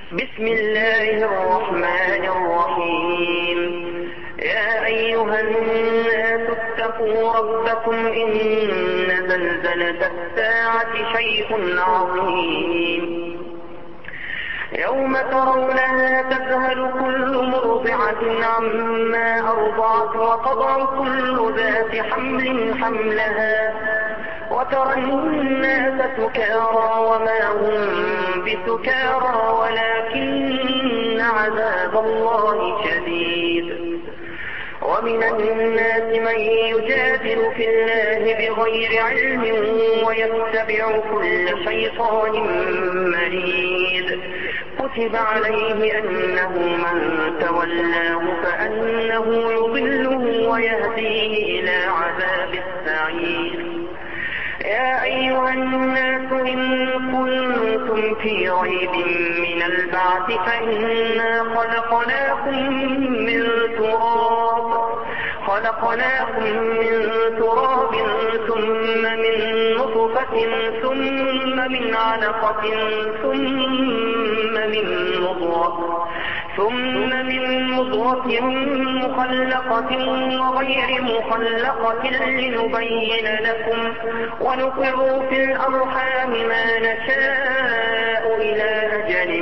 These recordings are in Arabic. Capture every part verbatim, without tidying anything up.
بسم الله الرحمن الرحيم. يا أيها الناس اتقوا ربكم إن زلزلة الساعة شيء عظيم يوم ترونها تذهل كل مرضعة عما أرضعت وتضع كل ذات حمل حملها وترى الناس سكارى وما هم بسكارى ولكن عذاب الله شديد. ومن الناس من يجادل في الله بغير علم ويتبع كل شيطان مريد. كتب عليه أنه من تولاه فأنه يضله ويهديه إلى عذاب السعير. يا أيها الناس إن كنتم في ريب من البعث فإنا خلقناكم من تراب خلقناكم من تراب ثم من نطفة ثم من علقة ثم من مضغة ثم من مضغة مخلقة وغير مخلقة لنبين لكم ونقر في الأرحام ما نشاء إلى أجل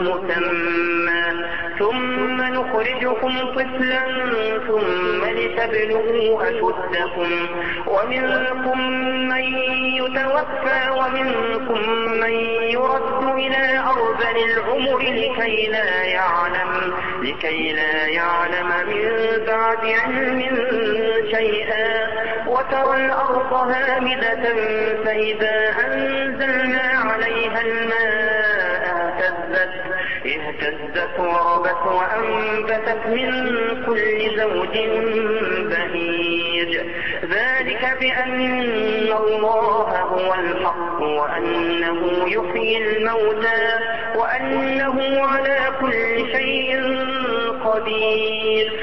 مسمى ثم نخرجكم طفلا ثم لتبلغوا أشدكم ومنكم من يتوفى ومنكم من يرد إلى أرذل العمر لكي لا يعلم لكي لا يعلم من بعد علم شيئا وترى الأرض هامدة فإذا أنزلنا عليها الماء اهتزت اهتزت وربت وأنبتت من كل زوج بهيج. ذلك بأن الله هو الحق وأنه يحيي الموتى وأنه على كل شيء قدير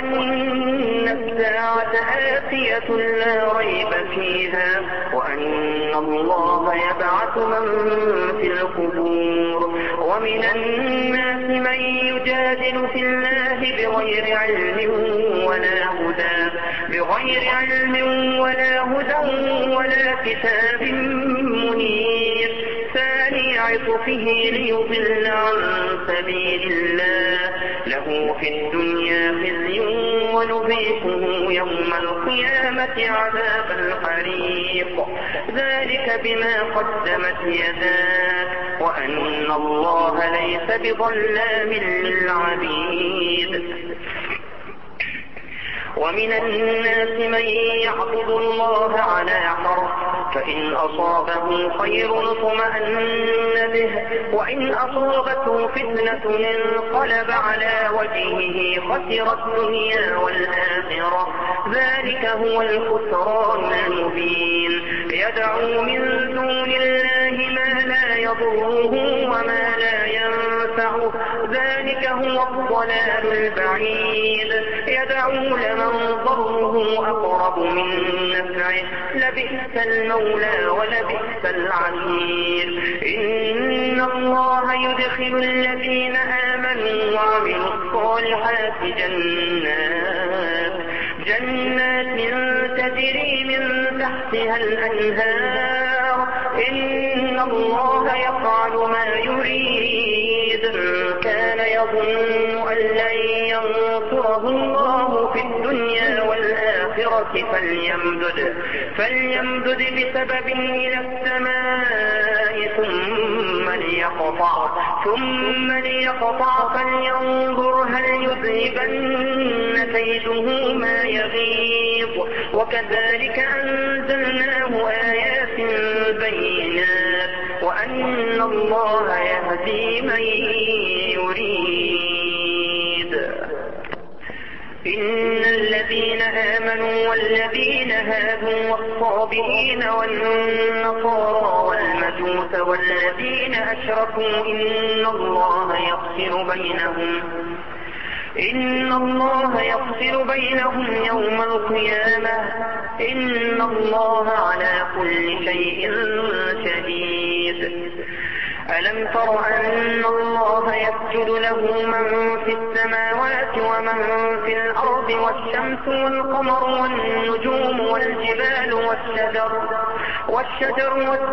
وأن الساعة آتية لا ريب فيها وأن الله يبعث من في القبور. ومن الناس من يجادل في الله بغير علم ولا هدى بغير علم ولا هدى ولا كتاب منير ثاني عطفه ليضل عن سبيل الله له في الدنيا خزي ونذيقه يوم القيامة عذاب الحريق. ذلك بما قدمت يداك وأن الله ليس بظلام للعبيد. ومن الناس من يعبد الله على حرف فإن أصابه خير اطمأن به وإن أصابته فتنة انقلب على وجهه خسر الدنيا والآخرة. ذلك هو الخسران المبين. يدعو من دون الله ما لا يضره وما لا ينفعه. ذلك هو الضلال البعيد. يدعو لمن ضره أقرب من نفعه لبئس المولى ولبئس العشير. إن الله يدخل الذين آمنوا وعملوا الصالحات جنات جنات تجري من تحتها الأنهار. إن الله يفعل ما يريد. كان يظن أن لن ينصره الله في الدنيا والآخرة فليمدد فليمدد بسبب إلى السماء ثم ليقطع ثم ليقطع فلينظر هل يذهبن كيده ما يغيظ. وكذلك أنزلناه آيات بينات وأن الله يهدي من يريد. إن الذين آمنوا والذين هادوا والصابئين والنصارى والمجوس والذين أشركوا إن الله يفصل بينهم إن الله يفصل بينهم يوم القيامة. إن الله على كل شيء شهيد. ألم تر أن الله يسجد له من في السماوات ومن في الأرض والشمس والقمر والنجوم والجبال والشجر, والشجر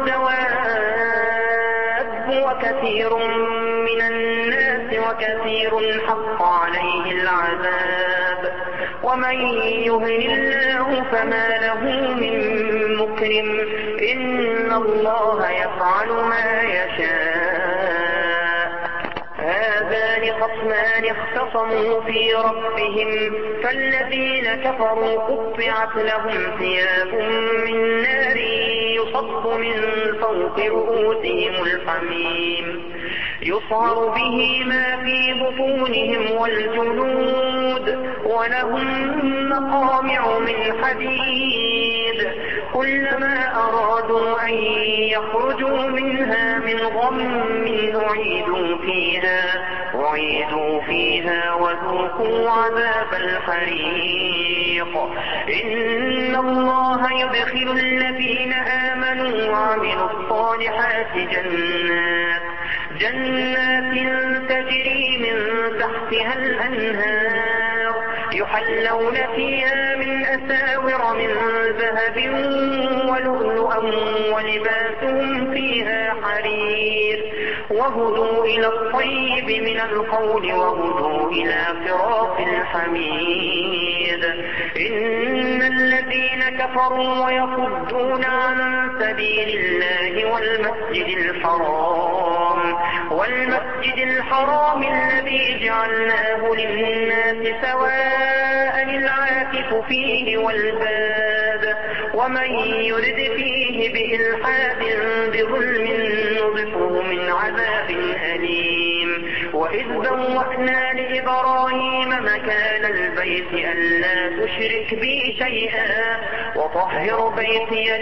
والدواب وكثير من الناس وكثير حق عليه العذاب ومن يهن الله فما له من مكرم إن الله يفعل ما يشاء. هذان خصمان اختصموا في ربهم فالذين كفروا قطعت لهم ثياب من نار يصب من فوق رؤوسهم الحميم يصهر به ما في بطونهم والجلود ولهم مقامع من حديد كلما أرادوا أن يخرجوا منها من غم أعيدوا فيها, أعيدوا فيها وذوقوا عذاب الحريق. إن الله يدخل الذين آمنوا وعملوا الصالحات جنات جنات تجري من تحتها الأنهار يحلون فيها من أساور من ذهب ولؤلؤا ولباسهم فيها حرير وهدوا إلى الطيب من القول وهدوا إلى صراط الحميد. إن الذين كفروا ويصدون عن سبيل الله والمسجد الحرام والمسجد الحرام الذي جعلناه للناس سواء العاكف فيه والباد ومن يرد فيه بإلحاد بظلم نذقه من عذاب أليم. وإذ بوأنا لإبراهيم مكان البيت ألا تشرك بي شيئا وطهر بيتي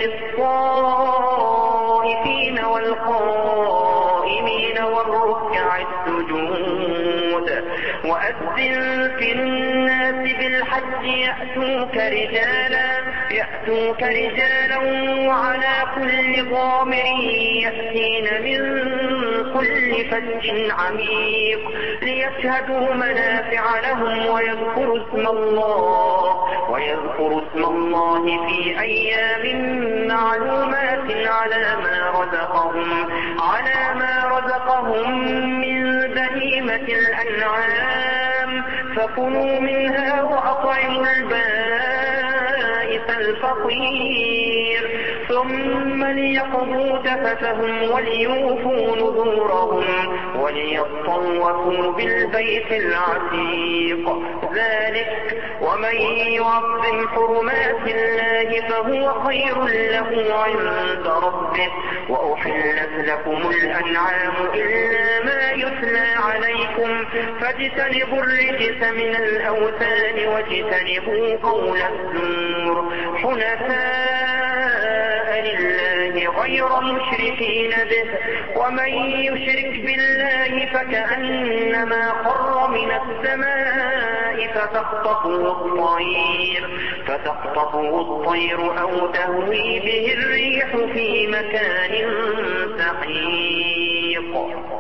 للطائفين والقائمين والركع السجود وأذن في الناس بالحج يأتوك رجالا يأتوك رجالا وعلى كل ضامر يأتين من كل فج عميق ليشهدوا منافع لهم ويذكروا اسم الله ويذكروا اسم الله في أيام معلومات على ما رزقهم على ما رزقهم من بهيمة الأنعام فكلوا منها وأطعموا البائس الفقير ثم ليقضوا تفتهم وليوفوا نذورهم وليطوفوا بالبيت العتيق. ذلك ومن يعظم حرمات الله فهو خير له عند ربه. وأحلت لكم الأنعام إلا ما يتلى عليكم فاجتنبوا الرجس من الأوثان واجتنبوا قول الزور حنفاء لله غير مشركين به ومن يشرك بالله فكأنما خر من السماء فتخطفه الطير فتخطفه الطير أو تهوي به الريح في مكان سحيق.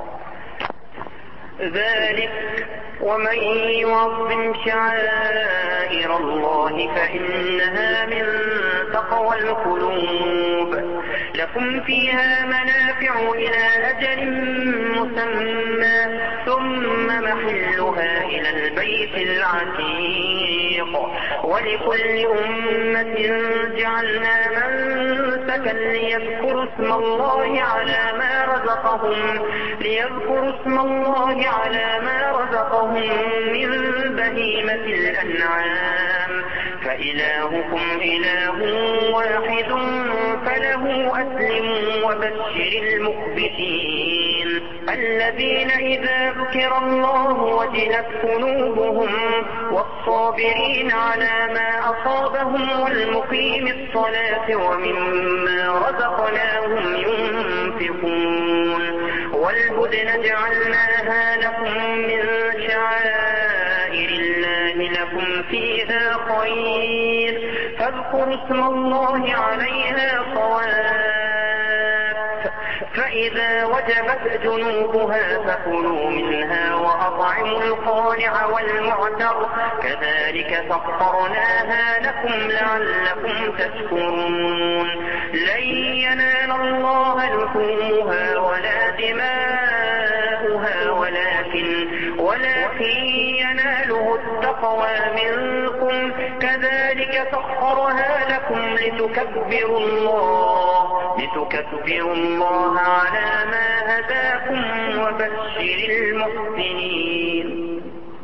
ذلك ومن يعظم شعائر الله فإنها من تقوى القلوب. لكم فيها منافع إلى أجل مسمى ثم محلها إلى البيت العتيق. ولكل أمة جعلنا منسكا ليذكروا اسم الله على ما رزقهم ليذكروا اسم الله على ما رزقهم من بهيمة الأنعام فإلهكم إله واحد فله أسلموا وبشر المخبتين الذين إذا ذكر الله وجلت قلوبهم والصابرين على ما أصابهم والمقيم الصلاة ومما رزقناهم ينفقون. والبدن جعلناها لكم من شعائر الله لكم فيها خير فاذكروا اسم الله عليها صواف فإذا وجبت جنوبها فكلوا منها وأطعموا القانع والمعتر كذلك سخرناها لكم لعلكم تشكرون لن ينال الله لحومها ولا دماؤها ولكن ولكن يناله التقوى منكم كذلك سخرها لكم لتكبروا الله لتكبروا الله على ما هداكم وبشر المحسنين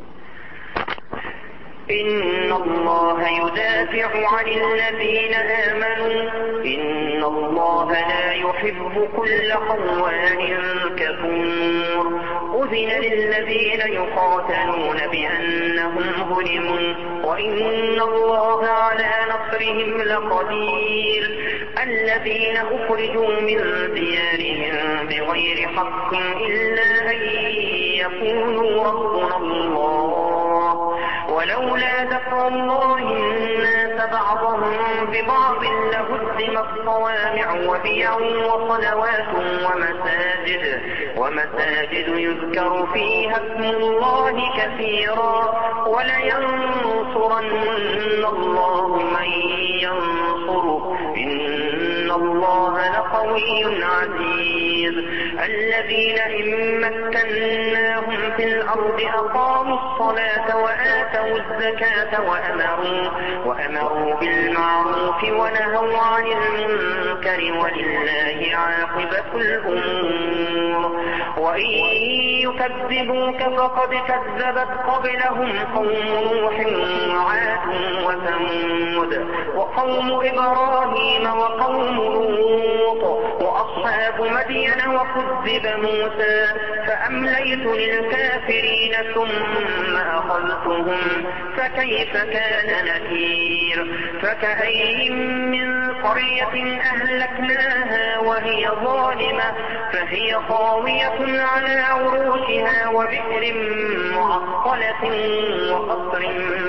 إن الله يدافع عن الذين آمنوا إن الله لا يحب كل خوان كفور أذن للذين يقاتلون بأنهم ظلموا وإن الله على نصرهم لقدير الذين أخرجوا من ديارهم بغير حق إلا أن يقولوا ربنا الله ولولا دفع الله الناس بعضهم ببعض لهدمت صوامع وبيع وصلوات ومساجد ومساجد يذكر فيها اسم الله كثيرا ولينصرن الله من ينصره إن الله لقوي عزيز الذين إن مكناهم في الأرض أقاموا الصلاة وآتوا الزكاة وأمروا, وأمروا بالمعروف ونهوا عن المنكر ولله عاقبة الأمور وإن يكذبوك فقد كذبت قبلهم قوم نوح وعاد وثمود وقوم إبراهيم وقوم لوط وأصحاب مدين وكذب موسى فأمليت للكافرين ثم أخذتهم فكيف كان نكير فكأين من قرية أهلكناها وهي ظالمة فهي خاوية على عروشها وبئر معطلة وقصر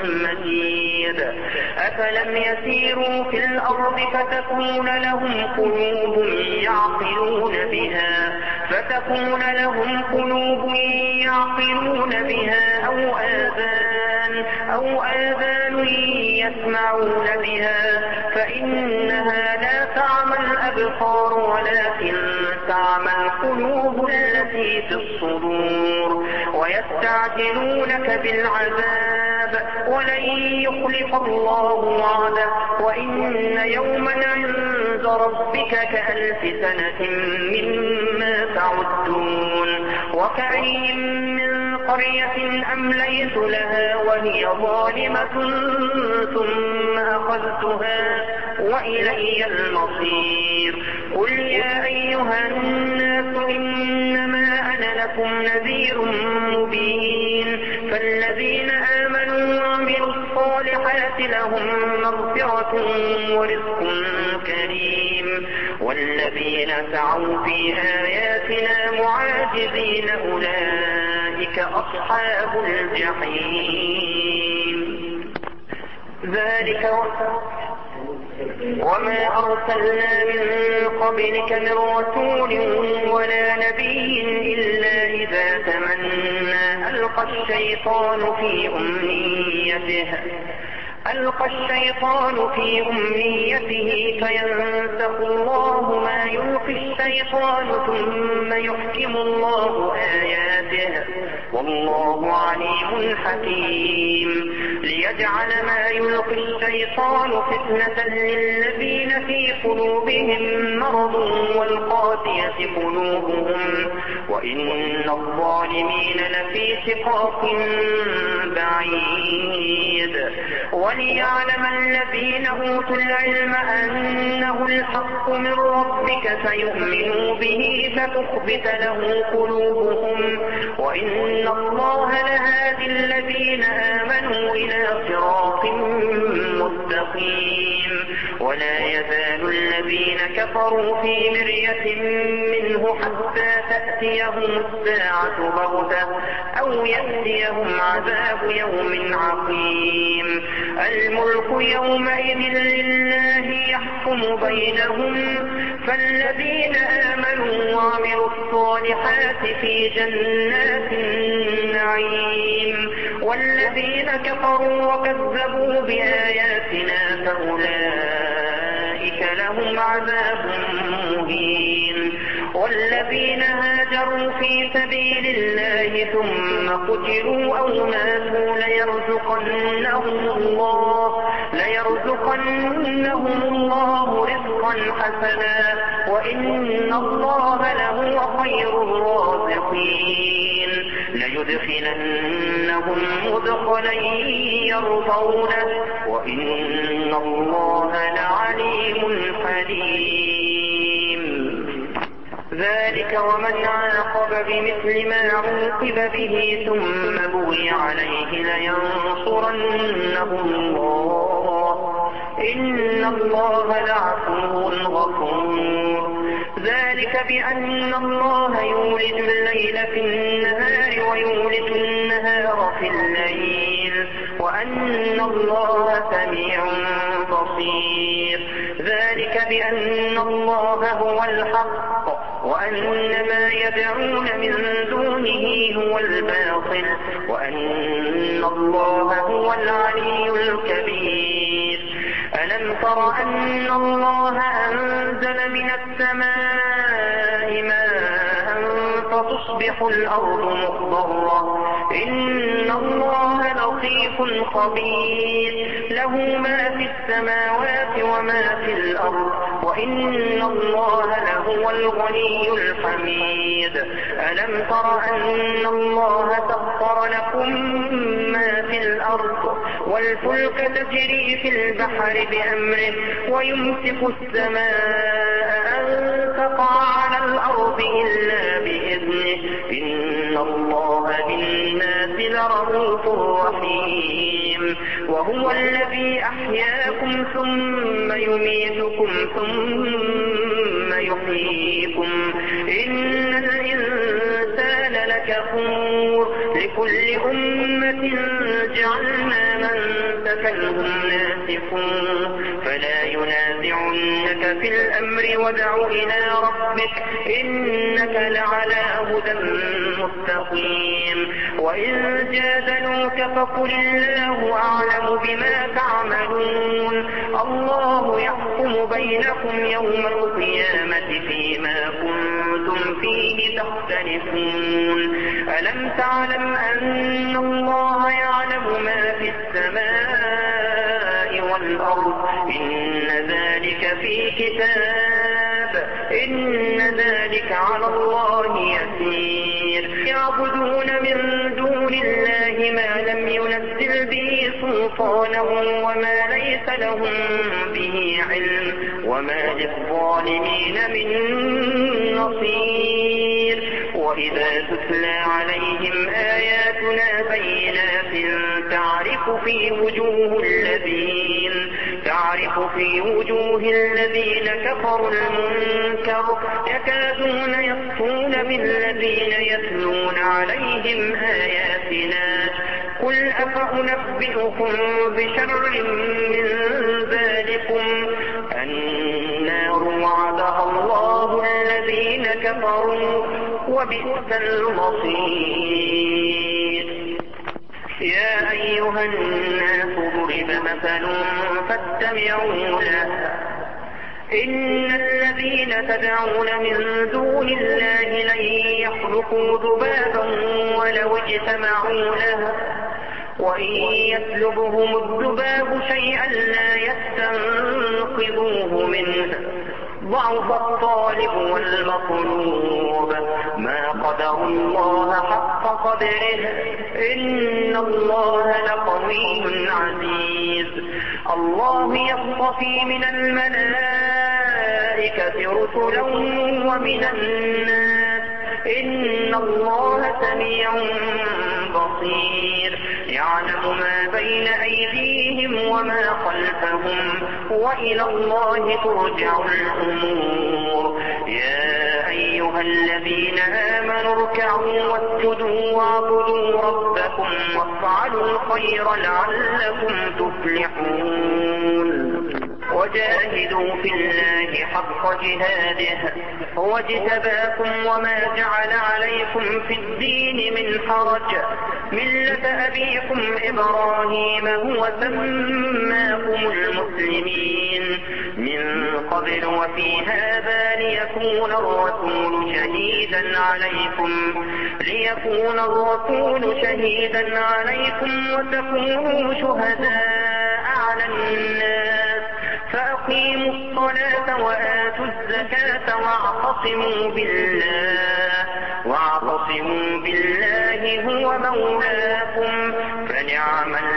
مشيد أفلم يسيروا في الأرض فتكون لهم قلوب يعقلون بها فتكون لهم قلوب يعقلون بها أو آذان أو آذان يسمعون بها فإنها لا تعمى الأبصار ولكن تعمى القلوب التي في الصدور ويستعجلونك بالعذاب ولن يخلف الله وعده وإن يوما عند ربك كألف سنة مما تعدون وكأين من قرية أمليت لها وهي ظالمة ثم أخذتها وإلي المصير قل يا أيها الناس إنما أنا لكم نذير مبين فالذين آمنوا وعملوا الصالحات لهم مغفرة ورزق كريم والذين سعوا في آياتنا معاجزين أولئك أصحاب الجحيم ذلك وما أرسلنا من قبلك من رسول ولا نبي إلا إذا تمنى ألقى الشيطان في أمنيته ألقى الشيطان في أمنيته فينسخ الله ما يلقي الشيطان ثم يحكم الله آياته والله عليم حكيم ليجعل ما يلقي الشيطان فتنة للذين في قلوبهم مرض والقاسية قلوبهم وإن الظالمين لفي شقاق بعيد وليعلم الذين أوتوا العلم أنه الحق من ربك فيؤمنوا به فتخبت له قلوبهم وإن الله لهادي الذين آمنوا إلى صراط مستقيم ولا يزال الذين كفروا في مرية منه حتى تأتيهم الساعة بغتة أو يأتيهم عذاب يوم عقيم. الملك يومئذ لله يحكم بينهم، فالذين آمنوا وعملوا الصالحات في جنات النعيم، والذين كفروا وكذبوا بآياتنا فأولئك لهم عذاب مهين. والذين هاجروا في سبيل الله ثم قتلوا أو ماتوا ليرزقنهم الله ليرزقنهم الله رزقا حسنا وإن الله لهو خير الرازقين. ليدخلنهم مدخلا يرضونه وإن الله لعليم حليم. ذلك ومن عاقب بمثل ما عوقب به ثم بغي عليه لينصرنه الله إن الله لعفو غفور. ذلك بأن الله يولج الليل في النهار ويولج النهار في الليل وأن الله سميع بصير. ذلك بأن الله هو الحق وأن ما يدعون من دونه هو الباطل وأن الله هو العلي الكبير. ألم تر أن الله أنزل من السماء ماء فتصبح الأرض مخضرة إن الله لطيف خبير له ما في السماوات وما في الأرض وإن الله لهو الغني الحميد. ألم تر أن الله سخر لكم ما في الأرض والفلك تجري في البحر بأمره ويمسك السماء أن تقع على الأرض إلا بإذنه إن الله بالناس لرءوف رحيم. وهو الذي أحياكم ثم يميتكم ثم يحييكم إن الإنسان لكفور. لكل أمة جعلنا منسكا هم ناسكوه فلا ينازعنك في الأمر وادع إلى ربك إنك لعلى هدى مستقيم. وإن جادلوك فقل الله أعلم بما تعملون الله يحكم بينكم يوم القيامة فيما كنتم فيه تختلفون. ألم تعلم أن الله يعلم ما في السماء والأرض إن ذلك في كتاب إن ذلك على الله يسير. يعبدون من دون الله ما لم ينزل به سلطانا وما ليس لهم به علم وما للظالمين من نصير. وإذا تتلى عليهم آياتنا بينات تعرف في وجوه الذين تعرف في وجوه الذين كفروا المنكر يكادون يسطون بالذين يتلون عليهم آياتنا. قل أفأنبئكم بشر من ذلكم النار وعدها الله الذين كفروا وبئس المصير. يا أيها الناس ضرب مثل فاستمعوا له إن الذين تدعون من دون الله لن يخلقوا ذبابا ولو اجتمعوا له وإن يسلبهم الذباب شيئا لا يستنقذوه منه ضعف الطالب والمطلوب ما قدر الله حق قدره إن الله لقوي عزيز. الله يصطفي من الملائكة رسلا ومن الناس إن الله سميع بصير. يعلم ما بين أيديهم وما خلفهم وإلى الله ترجع الأمور. يا أيها أيها الذين آمنوا اركعوا واسجدوا واعبدوا ربكم وافعلوا الخير لعلكم تفلحون وجاهدوا في الله حق جهاده هو اجتباكم وما جعل عليكم في الدين من حرج ملة أبيكم إبراهيم هو سماكم المسلمين من قبل وفي هذا ليكون الرسول شهيدا عليكم ليكون الرسول شهيدا عليكم وتكونوا شهداء على الناس فأقيموا الصلاة وآتوا الزكاة واعتصموا بالله واعتصموا بالله هو مولاكم فنعم